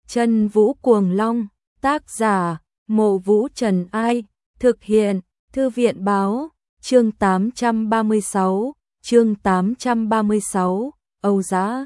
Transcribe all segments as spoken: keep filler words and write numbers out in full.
Chân Vũ Cuồng Long, tác giả, Mộ Vũ Trần Ai, thực hiện, Thư viện Báo, chương tám trăm ba mươi sáu, chương tám trăm ba mươi sáu, Âu Giá.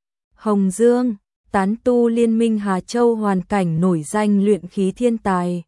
Hồng Dương, tán tu Liên minh Hà Châu hoàn cảnh nổi danh luyện khí thiên tài.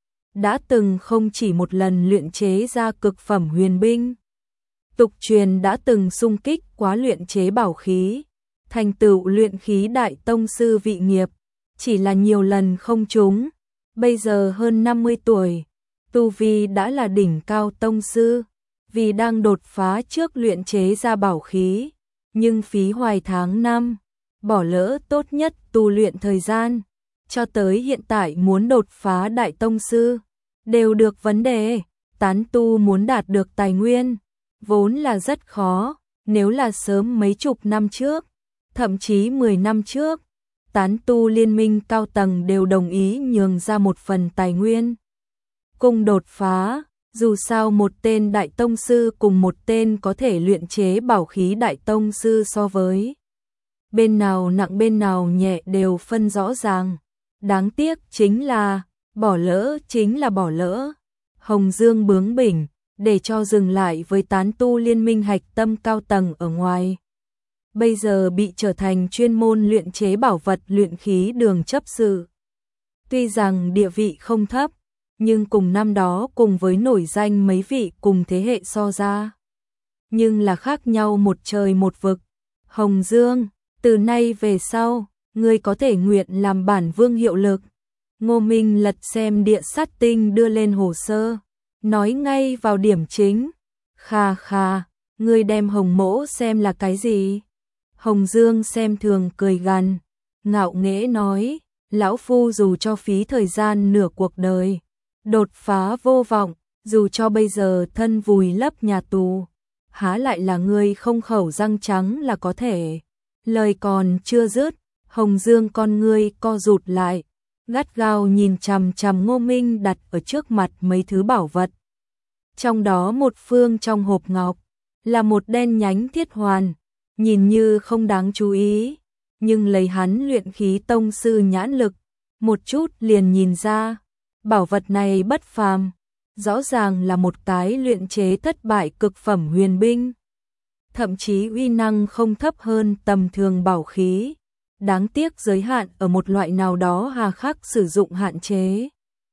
Đã từng không chỉ một lần luyện chế ra cực phẩm huyền binh. Tục truyền đã từng xung kích quá luyện chế bảo khí, thành tựu luyện khí đại tông sư vị nghiệp, chỉ là nhiều lần không trúng. Bây giờ hơn năm mươi tuổi, tu vi đã là đỉnh cao tông sư, vì đang đột phá trước luyện chế ra bảo khí, nhưng phí hoài tháng năm, bỏ lỡ tốt nhất tu luyện thời gian, cho tới hiện tại muốn đột phá đại tông sư, đều được vấn đề. Tán tu muốn đạt được tài nguyên, vốn là rất khó, nếu là sớm mấy chục năm trước, thậm chí mười năm trước, tán tu liên minh cao tầng đều đồng ý nhường ra một phần tài nguyên. Cùng đột phá, dù sao một tên đại tông sư cùng một tên có thể luyện chế bảo khí đại tông sư so với bên nào nặng bên nào nhẹ đều phân rõ ràng. Đáng tiếc chính là, bỏ lỡ chính là bỏ lỡ. Hồng Dương bướng bỉnh, để cho dừng lại với tán tu liên minh hạch tâm cao tầng ở ngoài. Bây giờ bị trở thành chuyên môn luyện chế bảo vật luyện khí đường chấp sự. Tuy rằng địa vị không thấp, nhưng cùng năm đó cùng với nổi danh mấy vị cùng thế hệ so ra. Nhưng là khác nhau một trời một vực. Hồng Dương, từ nay về sau, ngươi có thể nguyện làm bản vương hiệu lực. Ngô Minh lật xem địa sát tinh đưa lên hồ sơ, nói ngay vào điểm chính. Khà khà, ngươi đem Hồng Mỗ xem là cái gì? Hồng Dương xem thường cười gằn, ngạo nghễ nói, lão phu dù cho phí thời gian nửa cuộc đời, đột phá vô vọng, dù cho bây giờ thân vùi lấp nhà tù, há lại là ngươi không khẩu răng trắng là có thể. Lời còn chưa dứt, Hồng Dương con ngươi co rụt lại, gắt gao nhìn chằm chằm Ngô Minh đặt ở trước mặt mấy thứ bảo vật. Trong đó một phương trong hộp ngọc, là một đen nhánh thiết hoàn, nhìn như không đáng chú ý, nhưng lấy hắn luyện khí tông sư nhãn lực, một chút liền nhìn ra, bảo vật này bất phàm, rõ ràng là một cái luyện chế thất bại cực phẩm huyền binh. Thậm chí uy năng không thấp hơn tầm thường bảo khí, đáng tiếc giới hạn ở một loại nào đó hà khắc sử dụng hạn chế.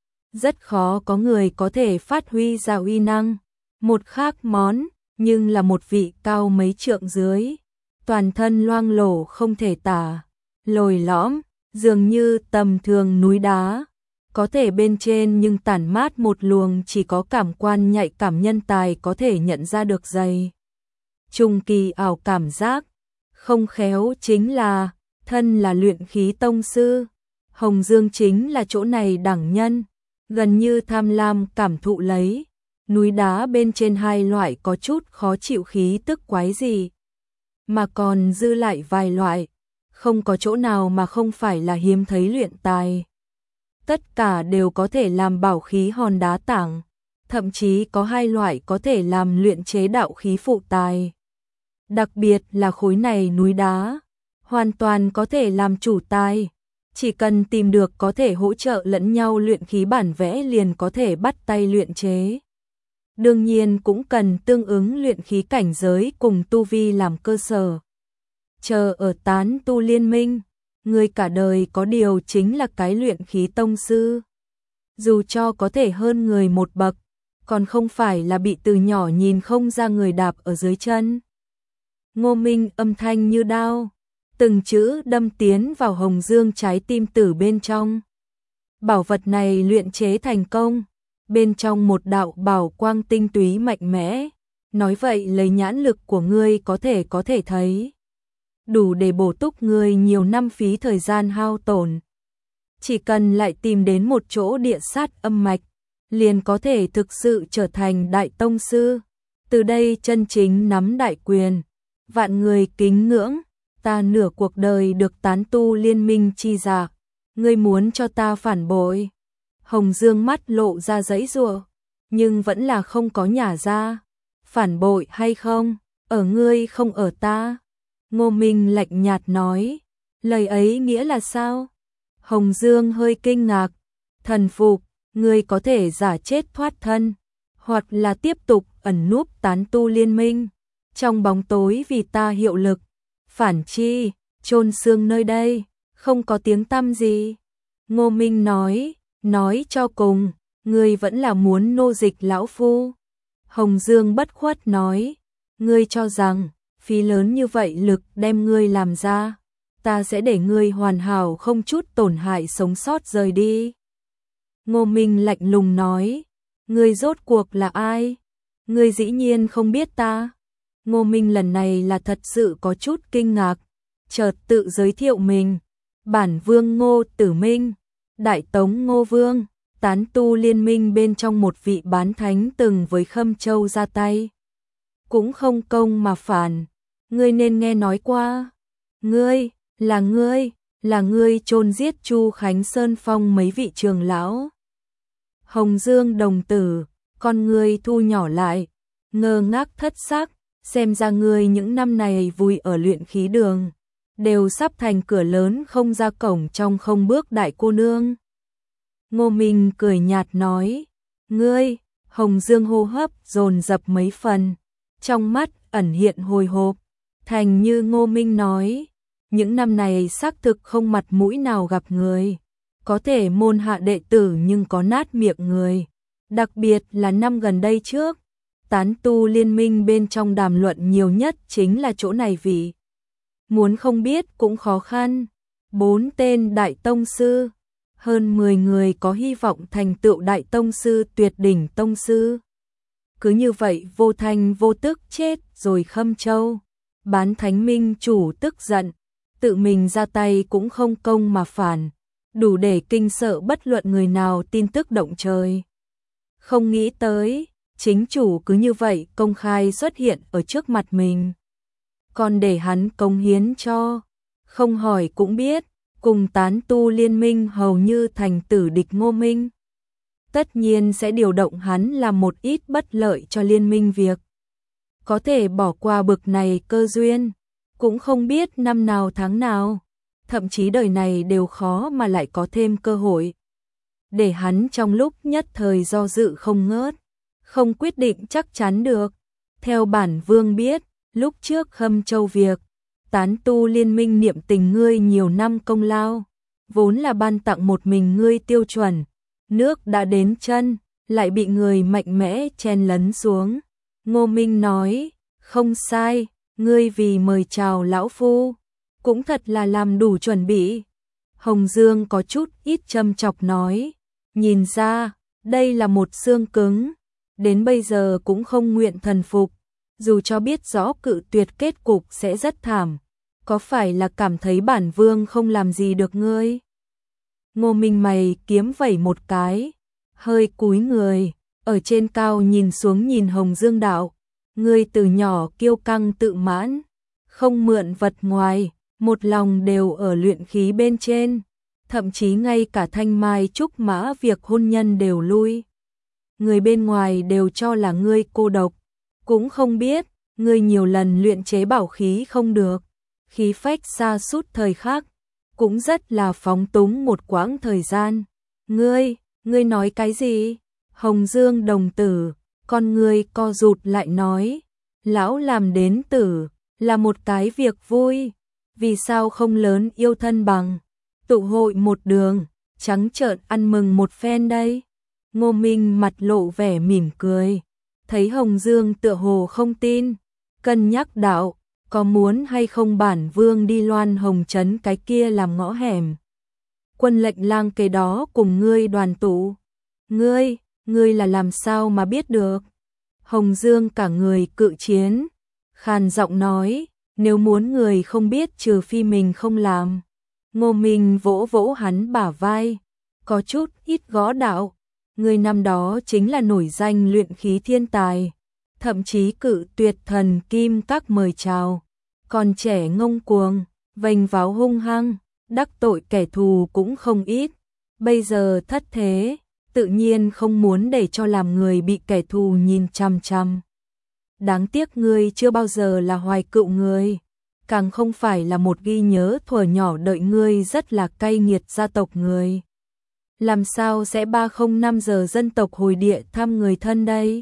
Rất khó có người có thể phát huy ra uy năng. Một khác món, nhưng là một vị cao mấy trượng dưới, toàn thân loang lổ không thể tả, lồi lõm, dường như tầm thường núi đá, có thể bên trên nhưng tản mát một luồng chỉ có cảm quan nhạy cảm nhân tài có thể nhận ra được dày. Trùng kỳ ảo cảm giác, không khéo chính là, thân là luyện khí tông sư, Hồng Dương chính là chỗ này đẳng nhân, gần như tham lam cảm thụ lấy, núi đá bên trên hai loại có chút khó chịu khí tức quái gì, mà còn dư lại vài loại, không có chỗ nào mà không phải là hiếm thấy luyện tài. Tất cả đều có thể làm bảo khí hòn đá tảng, thậm chí có hai loại có thể làm luyện chế đạo khí phụ tài. Đặc biệt là khối này núi đá, hoàn toàn có thể làm chủ tài, chỉ cần tìm được có thể hỗ trợ lẫn nhau luyện khí bản vẽ liền có thể bắt tay luyện chế. Đương nhiên cũng cần tương ứng luyện khí cảnh giới cùng tu vi làm cơ sở. Chờ ở tán tu liên minh, người cả đời có điều chính là cái luyện khí tông sư. Dù cho có thể hơn người một bậc, còn không phải là bị từ nhỏ nhìn không ra người đạp ở dưới chân. Ngô Minh âm thanh như đao, từng chữ đâm tiến vào Hồng Dương trái tim tử bên trong. Bảo vật này luyện chế thành công, bên trong một đạo bảo quang tinh túy mạnh mẽ, nói vậy lấy nhãn lực của ngươi có thể có thể thấy, đủ để bổ túc ngươi nhiều năm phí thời gian hao tổn. Chỉ cần lại tìm đến một chỗ địa sát âm mạch, liền có thể thực sự trở thành đại tông sư, từ đây chân chính nắm đại quyền. Vạn người kính ngưỡng, ta nửa cuộc đời được tán tu liên minh chi giả, ngươi muốn cho ta phản bội. Hồng Dương mắt lộ ra giãy giụa, nhưng vẫn là không có nhả ra. Phản bội hay không, ở ngươi không ở ta. Ngô Minh lạnh nhạt nói, lời ấy nghĩa là sao? Hồng Dương hơi kinh ngạc, thần phục, ngươi có thể giả chết thoát thân, hoặc là tiếp tục ẩn núp tán tu liên minh, trong bóng tối vì ta hiệu lực, phản chi, chôn xương nơi đây, không có tiếng tăm gì. Ngô Minh nói, nói cho cùng, ngươi vẫn là muốn nô dịch lão phu. Hồng Dương bất khuất nói, ngươi cho rằng, phí lớn như vậy lực đem ngươi làm ra, ta sẽ để ngươi hoàn hảo không chút tổn hại sống sót rời đi. Ngô Minh lạnh lùng nói, ngươi rốt cuộc là ai? Ngươi dĩ nhiên không biết ta. Ngô Minh lần này là thật sự có chút kinh ngạc, chợt tự giới thiệu mình, bản vương Ngô Tử Minh, Đại Tống Ngô Vương, tán tu liên minh bên trong một vị bán thánh từng với Khâm Châu ra tay. Cũng không công mà phản, ngươi nên nghe nói qua. Ngươi, là ngươi, là ngươi chôn giết Chu Khánh Sơn Phong mấy vị trường lão. Hồng Dương đồng tử, con ngươi thu nhỏ lại, ngơ ngác thất sắc, xem ra ngươi những năm này vùi ở luyện khí đường, đều sắp thành cửa lớn không ra cổng trong không bước đại cô nương. Ngô Minh cười nhạt nói, ngươi, Hồng Dương hô hấp dồn dập mấy phần, trong mắt ẩn hiện hồi hộp, thành như Ngô Minh nói, những năm này xác thực không mặt mũi nào gặp người, có thể môn hạ đệ tử nhưng có nát miệng người, đặc biệt là năm gần đây trước, tán tu liên minh bên trong đàm luận nhiều nhất chính là chỗ này vì muốn không biết cũng khó khăn, bốn tên đại tông sư, hơn mười người có hy vọng thành tựu đại tông sư tuyệt đỉnh tông sư. Cứ như vậy vô thanh vô tức chết rồi. Khâm Châu, bán thánh minh chủ tức giận, tự mình ra tay cũng không công mà phản, đủ để kinh sợ bất luận người nào tin tức động trời. Không nghĩ tới, chính chủ cứ như vậy công khai xuất hiện ở trước mặt mình. Còn để hắn cống hiến cho, không hỏi cũng biết, cùng tán tu liên minh hầu như thành tử địch Ngô Minh. Tất nhiên sẽ điều động hắn làm một ít bất lợi cho liên minh việc. Có thể bỏ qua bực này cơ duyên, cũng không biết năm nào tháng nào, thậm chí đời này đều khó mà lại có thêm cơ hội. Để hắn trong lúc nhất thời do dự không ngớt, không quyết định chắc chắn được. Theo bản vương biết, lúc trước Khâm Châu việc, tán tu liên minh niệm tình ngươi nhiều năm công lao, vốn là ban tặng một mình ngươi tiêu chuẩn, nước đã đến chân, lại bị người mạnh mẽ chen lấn xuống. Ngô Minh nói, không sai, ngươi vì mời chào lão phu, cũng thật là làm đủ chuẩn bị. Hồng Dương có chút ít châm chọc nói, nhìn ra, đây là một xương cứng, đến bây giờ cũng không nguyện thần phục, dù cho biết rõ cự tuyệt kết cục sẽ rất thảm, có phải là cảm thấy bản vương không làm gì được ngươi? Ngô Minh mày kiếm vẩy một cái, hơi cúi người, ở trên cao nhìn xuống nhìn Hồng Dương đạo, ngươi từ nhỏ kiêu căng tự mãn, không mượn vật ngoài, một lòng đều ở luyện khí bên trên, thậm chí ngay cả thanh mai trúc mã việc hôn nhân đều lui. Người bên ngoài đều cho là ngươi cô độc, cũng không biết, ngươi nhiều lần luyện chế bảo khí không được, khí phách sa sút thời khắc, cũng rất là phóng túng một quãng thời gian. Ngươi, ngươi nói cái gì? Hồng Dương đồng tử, con ngươi co rụt lại nói, lão làm đến tử, là một cái việc vui, vì sao không lớn yêu thân bằng, tụ hội một đường, trắng trợn ăn mừng một phen đây. Ngô Minh mặt lộ vẻ mỉm cười, thấy Hồng Dương tựa hồ không tin, cân nhắc đạo, có muốn hay không bản vương đi Loan Hồng Trấn cái kia làm ngõ hẻm. Quân lệnh lang kế đó cùng ngươi đoàn tụ. Ngươi, ngươi là làm sao mà biết được? Hồng Dương cả người cự chiến, khàn giọng nói, nếu muốn người không biết trừ phi mình không làm. Ngô Minh vỗ vỗ hắn bả vai, có chút ít gõ đạo, người năm đó chính là nổi danh luyện khí thiên tài, thậm chí cự tuyệt thần kim các mời chào, còn trẻ ngông cuồng, vênh váo hung hăng, đắc tội kẻ thù cũng không ít, bây giờ thất thế, tự nhiên không muốn để cho làm người bị kẻ thù nhìn chằm chằm. Đáng tiếc ngươi chưa bao giờ là hoài cựu người, càng không phải là một ghi nhớ thuở nhỏ đợi ngươi rất là cay nghiệt gia tộc người. Làm sao sẽ ba không năm giờ dân tộc hồi địa thăm người thân đây?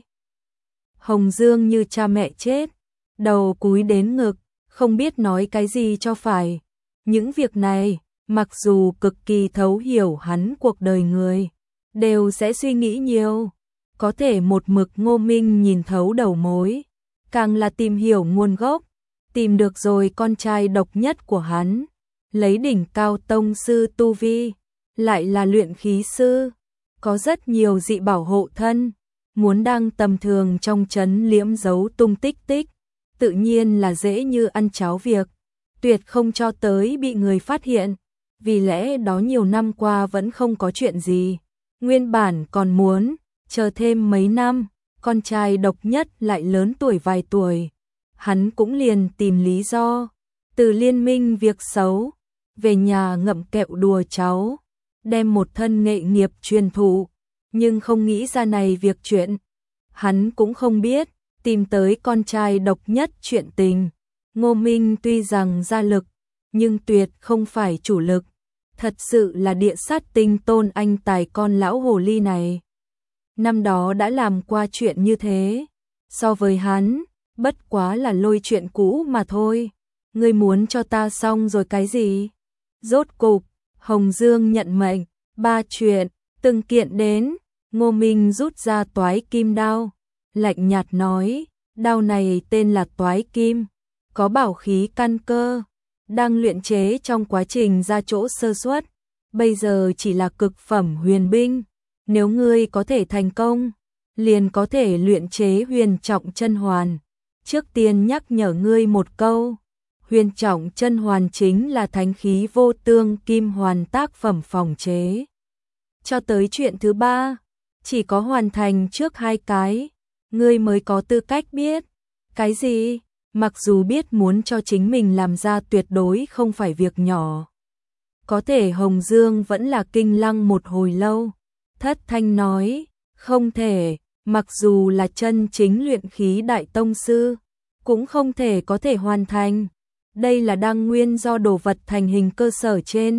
Hồng Dương như cha mẹ chết, đầu cúi đến ngực, không biết nói cái gì cho phải. Những việc này, mặc dù cực kỳ thấu hiểu hắn cuộc đời người, đều sẽ suy nghĩ nhiều. Có thể một mực Ngô Minh nhìn thấu đầu mối, càng là tìm hiểu nguồn gốc, tìm được rồi con trai độc nhất của hắn, lấy đỉnh cao tông sư tu vi, lại là luyện khí sư, có rất nhiều dị bảo hộ thân, muốn đăng tầm thường trong trấn liễm giấu tung tích tích, tự nhiên là dễ như ăn cháo việc, tuyệt không cho tới bị người phát hiện, vì lẽ đó nhiều năm qua vẫn không có chuyện gì, nguyên bản còn muốn chờ thêm mấy năm, con trai độc nhất lại lớn tuổi vài tuổi, hắn cũng liền tìm lý do, từ liên minh việc xấu, về nhà ngậm kẹo đùa cháu, đem một thân nghệ nghiệp truyền thụ, nhưng không nghĩ ra này việc chuyện. Hắn cũng không biết, tìm tới con trai độc nhất chuyện tình. Ngô Minh tuy rằng ra lực, nhưng tuyệt không phải chủ lực. Thật sự là địa sát tinh tôn anh tài con lão hồ ly này. Năm đó đã làm qua chuyện như thế. So với hắn, bất quá là lôi chuyện cũ mà thôi. Ngươi muốn cho ta xong rồi cái gì? Rốt cục, Hồng Dương nhận mệnh, ba chuyện, từng kiện đến. Ngô Minh rút ra toái kim đao, lạnh nhạt nói, đao này tên là toái kim, có bảo khí căn cơ, đang luyện chế trong quá trình ra chỗ sơ suất, bây giờ chỉ là cực phẩm huyền binh, nếu ngươi có thể thành công, liền có thể luyện chế huyền trọng chân hoàn. Trước tiên nhắc nhở ngươi một câu, huyền trọng chân hoàn chính là thánh khí vô tương kim hoàn tác phẩm phòng chế. Cho tới chuyện thứ ba, chỉ có hoàn thành trước hai cái, ngươi mới có tư cách biết. Cái gì? Mặc dù biết muốn cho chính mình làm ra tuyệt đối không phải việc nhỏ. Có thể Hồng Dương vẫn là kinh lăng một hồi lâu. Thất thanh nói, không thể, mặc dù là chân chính luyện khí đại tông sư, cũng không thể có thể hoàn thành. Đây là đăng nguyên do đồ vật thành hình cơ sở trên.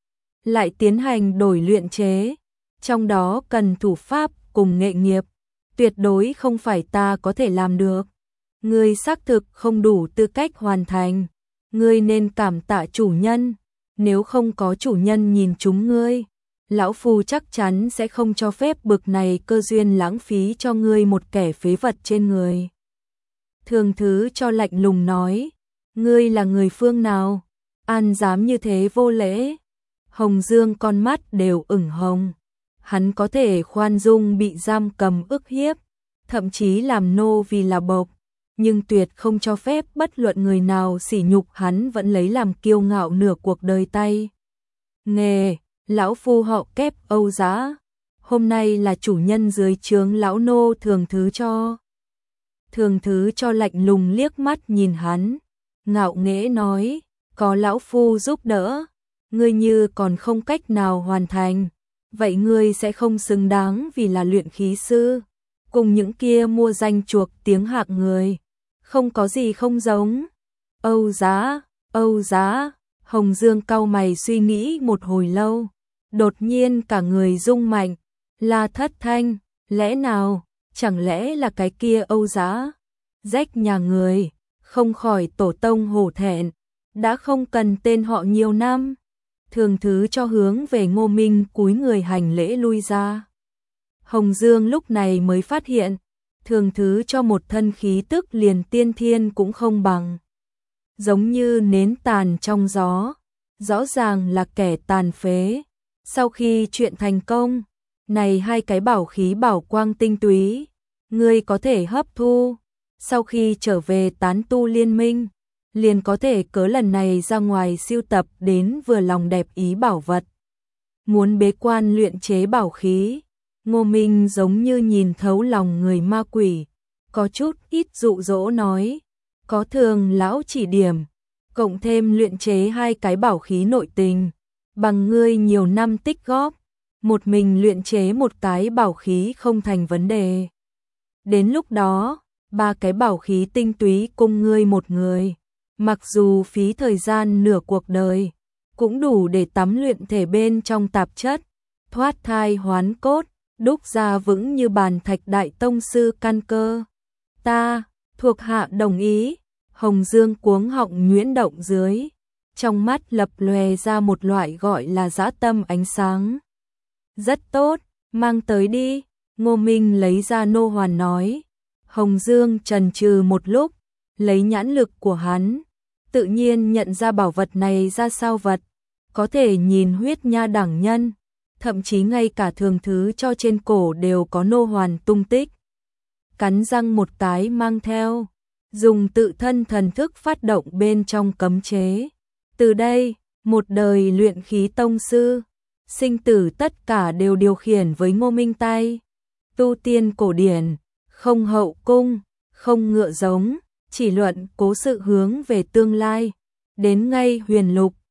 Lại tiến hành đổi luyện chế, trong đó cần thủ pháp cùng nghệ nghiệp, tuyệt đối không phải ta có thể làm được. Ngươi xác thực không đủ tư cách hoàn thành, ngươi nên cảm tạ chủ nhân, nếu không có chủ nhân nhìn chúng ngươi, lão phu chắc chắn sẽ không cho phép bực này cơ duyên lãng phí cho ngươi một kẻ phế vật trên người. Thường Thứ cho lạnh lùng nói, ngươi là người phương nào, an dám như thế vô lễ. Hồng Dương con mắt đều ửng hồng, hắn có thể khoan dung bị giam cầm ức hiếp, thậm chí làm nô vì là bộc, nhưng tuyệt không cho phép bất luận người nào sỉ nhục hắn vẫn lấy làm kiêu ngạo nửa cuộc đời tay. Nghề, lão phu họ Kép Âu Giá, hôm nay là chủ nhân dưới trướng lão nô Thường Thứ cho. Thường Thứ cho lạnh lùng liếc mắt nhìn hắn, ngạo nghễ nói, có lão phu giúp đỡ, ngươi như còn không cách nào hoàn thành, vậy ngươi sẽ không xứng đáng vì là luyện khí sư, cùng những kia mua danh chuộc tiếng hạng người, không có gì không giống. Âu Giá, Âu Giá, Hồng Dương cau mày suy nghĩ một hồi lâu, đột nhiên cả người rung mạnh, la thất thanh, lẽ nào, chẳng lẽ là cái kia Âu Giá, rách nhà người, không khỏi tổ tông hổ thẹn, đã không cần tên họ nhiều năm. Thường Thứ cho hướng về Ngô Minh cúi người hành lễ lui ra. Hồng Dương lúc này mới phát hiện, Thường Thứ cho một thân khí tức liền tiên thiên cũng không bằng. Giống như nến tàn trong gió, rõ ràng là kẻ tàn phế. Sau khi chuyện thành công, này hai cái bảo khí bảo quang tinh túy, ngươi có thể hấp thu. Sau khi trở về tán tu liên minh, liền có thể cớ lần này ra ngoài siêu tập đến vừa lòng đẹp ý bảo vật. Muốn bế quan luyện chế bảo khí, Ngô Minh giống như nhìn thấu lòng người ma quỷ, có chút ít dụ dỗ nói, có Thường lão chỉ điểm, cộng thêm luyện chế hai cái bảo khí nội tình, bằng ngươi nhiều năm tích góp, một mình luyện chế một cái bảo khí không thành vấn đề. Đến lúc đó, ba cái bảo khí tinh túy cùng ngươi một người, mặc dù phí thời gian nửa cuộc đời, cũng đủ để tắm luyện thể bên trong tạp chất, thoát thai hoán cốt, đúc ra vững như bàn thạch đại tông sư căn cơ. Ta, thuộc hạ đồng ý. Hồng Dương cuống họng nhuyễn động dưới, trong mắt lập lòe ra một loại gọi là dã tâm ánh sáng. Rất tốt, mang tới đi. Ngô Minh lấy ra nô hoàn nói. Hồng Dương chần chừ một lúc, lấy nhãn lực của hắn, tự nhiên nhận ra bảo vật này ra sao vật, có thể nhìn huyết nha đẳng nhân, thậm chí ngay cả thường thứ cho trên cổ đều có nô hoàn tung tích. Cắn răng một cái mang theo, dùng tự thân thần thức phát động bên trong cấm chế. Từ đây, một đời luyện khí tông sư, sinh tử tất cả đều điều khiển với Ngô Minh tay. Tu tiên cổ điển, không hậu cung, không ngựa giống, chỉ luận cố sự hướng về tương lai. Đến ngay huyền lục,